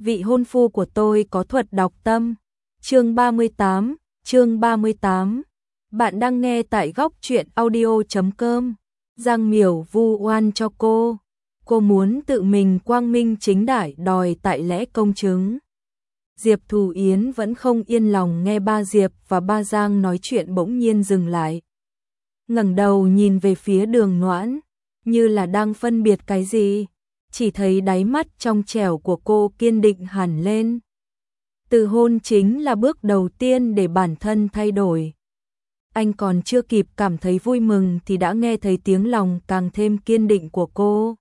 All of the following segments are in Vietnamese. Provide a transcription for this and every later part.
vị hôn phu của tôi có thuật đọc tâm. Chương 38. Bạn đang nghe tại góc truyện audio.com. Giang Miểu vu oan cho cô. Cô muốn tự mình quang minh chính đại đòi tại lẽ công chứng. Diệp Thù Yến vẫn không yên lòng nghe ba Diệp và ba Giang nói chuyện, bỗng nhiên dừng lại. Ngẩng đầu nhìn về phía Đường Noãn, như là đang phân biệt cái gì. Chỉ thấy đáy mắt trong trẻo của cô kiên định hẳn lên. Từ hôn chính là bước đầu tiên để bản thân thay đổi. Anh còn chưa kịp cảm thấy vui mừng thì đã nghe thấy tiếng lòng càng thêm kiên định của cô.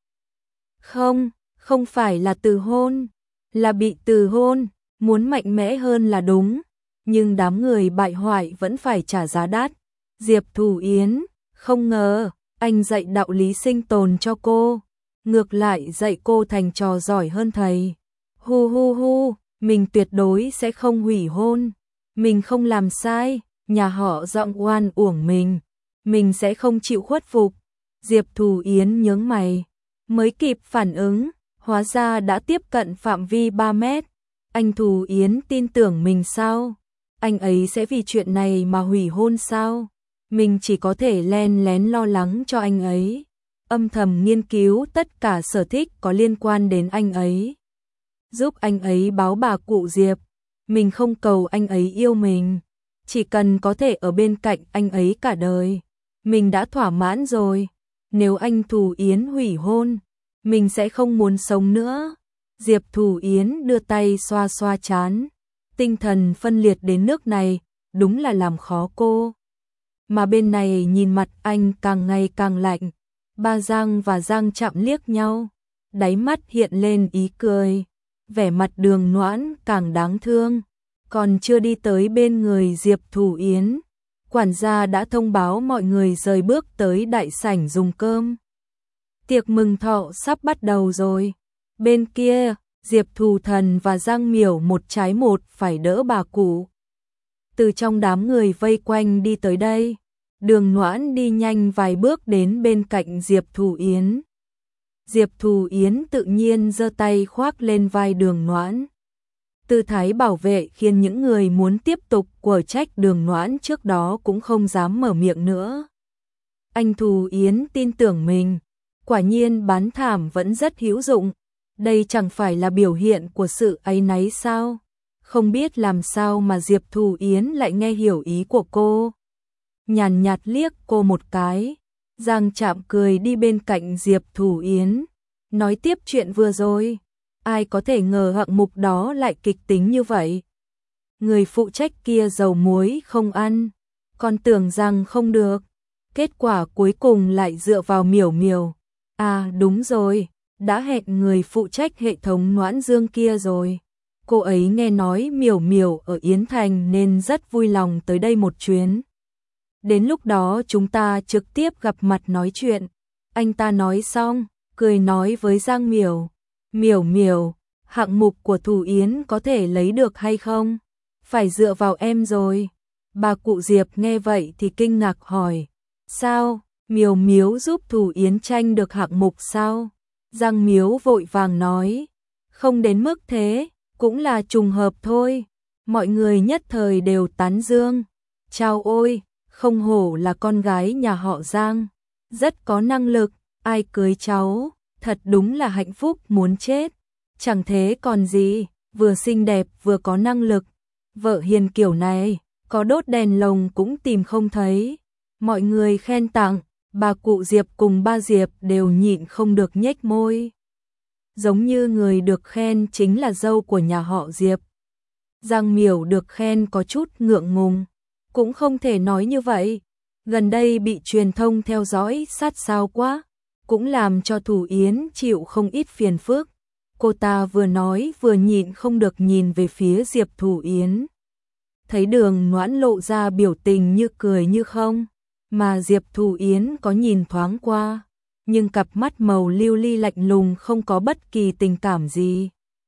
Không phải là từ hôn, là bị từ hôn, muốn mạnh mẽ hơn là đúng, nhưng đám người bại hoại vẫn phải trả giá đắt. Diệp Thù Yến, không ngờ, anh dạy đạo lý sinh tồn cho cô, ngược lại dạy cô thành trò giỏi hơn thầy. Hu, mình tuyệt đối sẽ không hủy hôn, mình không làm sai, nhà họ giọng oan uổng mình sẽ không chịu khuất phục. Diệp Thù Yến nhướng mày, mới kịp phản ứng, hóa ra đã tiếp cận phạm vi 3 mét. Anh Thù Yến tin tưởng mình sao? Anh ấy sẽ vì chuyện này mà hủy hôn sao? Mình chỉ có thể len lén lo lắng cho anh ấy, âm thầm nghiên cứu tất cả sở thích có liên quan đến anh ấy, giúp anh ấy báo bà cụ Diệp. Mình không cầu anh ấy yêu mình, chỉ cần có thể ở bên cạnh anh ấy cả đời, mình đã thỏa mãn rồi. Nếu anh Thù Yến hủy hôn, mình sẽ không muốn sống nữa. Diệp Thù Yến đưa tay xoa xoa trán, tinh thần phân liệt đến nước này, đúng là làm khó cô. Mà bên này nhìn mặt anh càng ngày càng lạnh. Ba Giang và Giang Trạm liếc nhau, đáy mắt hiện lên ý cười, vẻ mặt Đường Noãn càng đáng thương. Còn chưa đi tới bên người Diệp Thù Yến, quản gia đã thông báo mọi người rời bước tới đại sảnh dùng cơm. Tiệc mừng thọ sắp bắt đầu rồi. Bên kia, Diệp Thù Thần và Giang Miểu một trái một phải đỡ bà cụ. Từ trong đám người vây quanh đi tới đây, Đường Noãn đi nhanh vài bước đến bên cạnh Diệp Thù Yến. Diệp Thù Yến tự nhiên giơ tay khoác lên vai Đường Noãn. Tư thái bảo vệ khiến những người muốn tiếp tục quở trách Đường Noãn trước đó cũng không dám mở miệng nữa. Anh Thù Yến tin tưởng mình, quả nhiên bán thảm vẫn rất hữu dụng. Đây chẳng phải là biểu hiện của sự áy náy sao? Không biết làm sao mà Diệp Thù Yến lại nghe hiểu ý của cô. Nhàn nhạt liếc cô một cái, Giang Trạm cười đi bên cạnh Diệp Thù Yến, nói tiếp chuyện vừa rồi. Ai có thể ngờ hạng mục đó lại kịch tính như vậy. Người phụ trách kia dầu muối không ăn, còn tưởng rằng không được. Kết quả cuối cùng lại dựa vào Miểu Miểu. À đúng rồi, đã hẹn người phụ trách hệ thống Noãn Dương kia rồi. Cô ấy nghe nói Miểu Miểu ở Yến Thành nên rất vui lòng tới đây một chuyến. Đến lúc đó chúng ta trực tiếp gặp mặt nói chuyện. Anh ta nói xong, cười nói với Giang Miểu. Miểu, hạng mục của Thù Yến có thể lấy được hay không? Phải dựa vào em rồi. Bà cụ Diệp nghe vậy thì kinh ngạc hỏi. Sao? Miểu giúp Thù Yến tranh được hạng mục sao? Giang Miểu vội vàng nói. Không đến mức thế, cũng là trùng hợp thôi. Mọi người nhất thời đều tán dương. Chao ôi, không hổ là con gái nhà họ Giang. Rất có năng lực, ai cưới cháu, thật đúng là hạnh phúc muốn chết. Chẳng thế còn gì, vừa xinh đẹp vừa có năng lực. Vợ hiền kiểu này, có đốt đèn lồng cũng tìm không thấy. Mọi người khen tặng, bà cụ Diệp cùng ba Diệp đều nhịn không được nhếch môi. Giống như người được khen chính là dâu của nhà họ Diệp. Giang Miểu được khen có chút ngượng ngùng, cũng không thể nói như vậy. Gần đây bị truyền thông theo dõi sát sao quá, cũng làm cho Thù Yến chịu không ít phiền phức. Cô ta vừa nói vừa nhịn không được nhìn về phía Diệp Thù Yến. Thấy Đường Noãn lộ ra biểu tình như cười như không, mà Diệp Thù Yến có nhìn thoáng qua, nhưng cặp mắt màu lưu ly lạnh lùng không có bất kỳ tình cảm gì,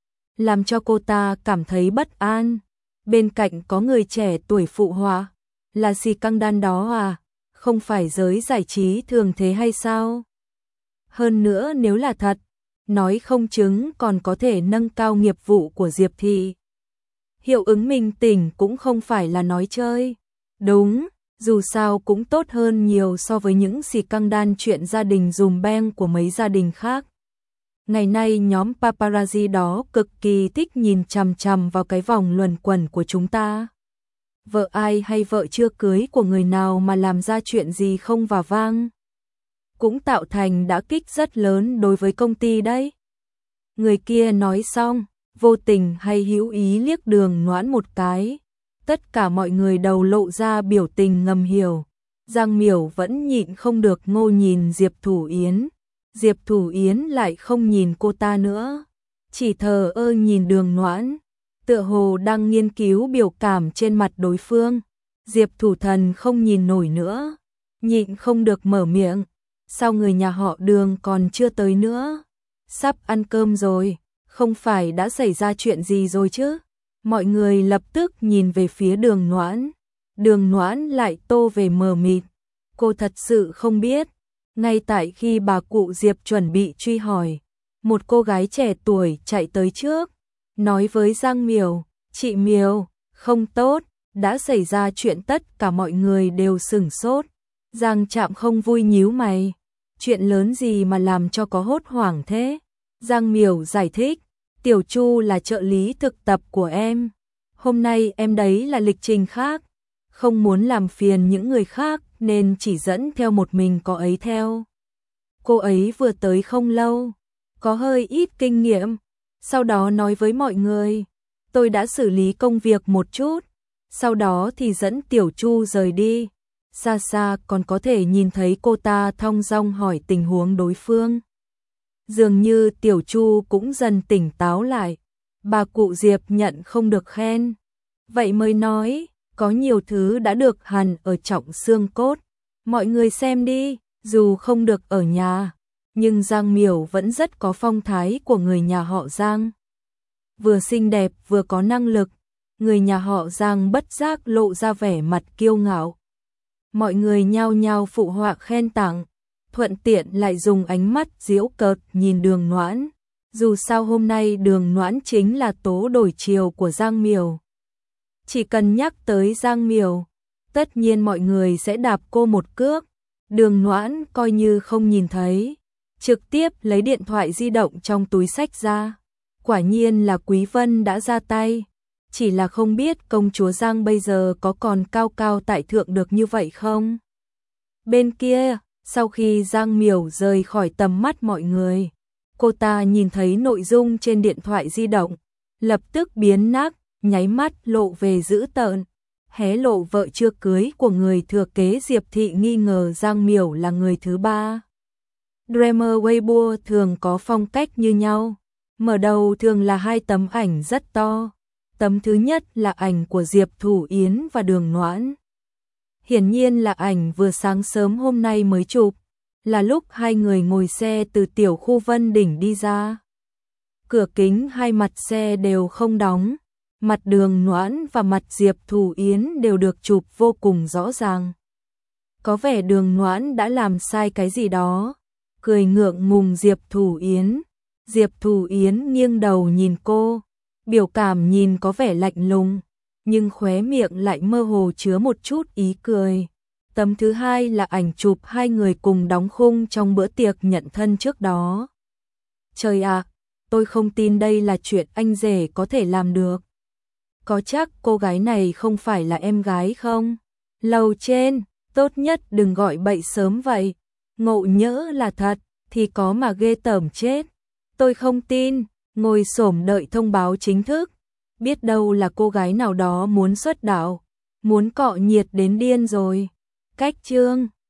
làm cho cô ta cảm thấy bất an. Bên cạnh có người trẻ tuổi phụ họa, là xì căng đan đó à, không phải giới giải trí thường thế hay sao? Hơn nữa nếu là thật, nói không chứng còn có thể nâng cao nghiệp vụ của Diệp Thị. Hiệu ứng minh tỉnh cũng không phải là nói chơi. Đúng, dù sao cũng tốt hơn nhiều so với những xì căng đan chuyện gia đình dùm beng của mấy gia đình khác. Ngày nay nhóm paparazzi đó cực kỳ thích nhìn chằm chằm vào cái vòng luẩn quẩn của chúng ta. Vợ ai hay vợ chưa cưới của người nào mà làm ra chuyện gì không và vang, cũng tạo thành đả kích rất lớn đối với công ty đấy. Người kia nói xong, vô tình hay hữu ý liếc Đường Noãn một cái. Tất cả mọi người đầu lộ ra biểu tình ngầm hiểu. Giang Miểu vẫn nhịn không được ngô nhìn Diệp Thủ Yến. Diệp Thủ Yến lại không nhìn cô ta nữa, chỉ thờ ơ nhìn Đường Noãn, tựa hồ đang nghiên cứu biểu cảm trên mặt đối phương. Diệp Thủ Thần không nhìn nổi nữa, nhịn không được mở miệng. Sao người nhà họ Đường còn chưa tới nữa? Sắp ăn cơm rồi, không phải đã xảy ra chuyện gì rồi chứ? Mọi người lập tức nhìn về phía Đường Noãn. Đường Noãn lại tô về mờ mịt. Cô thật sự không biết. Ngay tại khi bà cụ Diệp chuẩn bị truy hỏi, một cô gái trẻ tuổi chạy tới trước, nói với Giang Miểu, chị Miểu, không tốt, đã xảy ra chuyện. Tất cả mọi người đều sửng sốt. Giang Trạm không vui nhíu mày, chuyện lớn gì mà làm cho có hốt hoảng thế? Giang Miểu giải thích, Tiểu Chu là trợ lý thực tập của em. Hôm nay em đấy là lịch trình khác, không muốn làm phiền những người khác nên chỉ dẫn theo một mình cô ấy theo. Cô ấy vừa tới không lâu, có hơi ít kinh nghiệm. Sau đó nói với mọi người, tôi đã xử lý công việc một chút, sau đó thì dẫn Tiểu Chu rời đi. Xa xa còn có thể nhìn thấy cô ta thong dong hỏi tình huống đối phương. Dường như Tiểu Chu cũng dần tỉnh táo lại. Bà cụ Diệp nhận không được khen, vậy mới nói, có nhiều thứ đã được hằn ở trọng xương cốt. Mọi người xem đi, dù không được ở nhà, nhưng Giang Miểu vẫn rất có phong thái của người nhà họ Giang. Vừa xinh đẹp vừa có năng lực, người nhà họ Giang bất giác lộ ra vẻ mặt kiêu ngạo. Mọi người nhao nhao phụ họa khen tặng, thuận tiện lại dùng ánh mắt giễu cợt nhìn Đường Noãn. Dù sao hôm nay Đường Noãn chính là tố đổi chiều của Giang Miểu. Chỉ cần nhắc tới Giang Miểu, tất nhiên mọi người sẽ đạp cô một cước. Đường Noãn coi như không nhìn thấy, trực tiếp lấy điện thoại di động trong túi xách ra. Quả nhiên là Quý Vân đã ra tay, chỉ là không biết công chúa Giang bây giờ có còn cao cao tại thượng được như vậy không? Bên kia, sau khi Giang Miểu rời khỏi tầm mắt mọi người, cô ta nhìn thấy nội dung trên điện thoại di động, lập tức biến nát, nháy mắt lộ về dữ tợn, hé lộ vợ chưa cưới của người thừa kế Diệp Thị nghi ngờ Giang Miểu là người thứ ba. Dreamer Weibo thường có phong cách như nhau, mở đầu thường là hai tấm ảnh rất to. Tấm thứ nhất là ảnh của Diệp Thủ Yến và Đường Noãn. Hiển nhiên là ảnh vừa sáng sớm hôm nay mới chụp, là lúc hai người ngồi xe từ tiểu khu Vân Đỉnh đi ra. Cửa kính hai mặt xe đều không đóng, mặt Đường Noãn và mặt Diệp Thủ Yến đều được chụp vô cùng rõ ràng. Có vẻ Đường Noãn đã làm sai cái gì đó, cười ngượng ngùng Diệp Thủ Yến. Diệp Thủ Yến nghiêng đầu nhìn cô, biểu cảm nhìn có vẻ lạnh lùng, nhưng khóe miệng lại mơ hồ chứa một chút ý cười. Tấm thứ hai là ảnh chụp hai người cùng đóng khung trong bữa tiệc nhận thân trước đó. Trời ạ, tôi không tin đây là chuyện anh rể có thể làm được. Có chắc cô gái này không phải là em gái không? Lầu trên, tốt nhất đừng gọi bậy sớm vậy. Ngộ nhỡ là thật, thì có mà ghê tởm chết. Tôi không tin, ngồi xổm đợi thông báo chính thức. Biết đâu là cô gái nào đó muốn xuất đạo, muốn cọ nhiệt đến điên rồi. Cách chương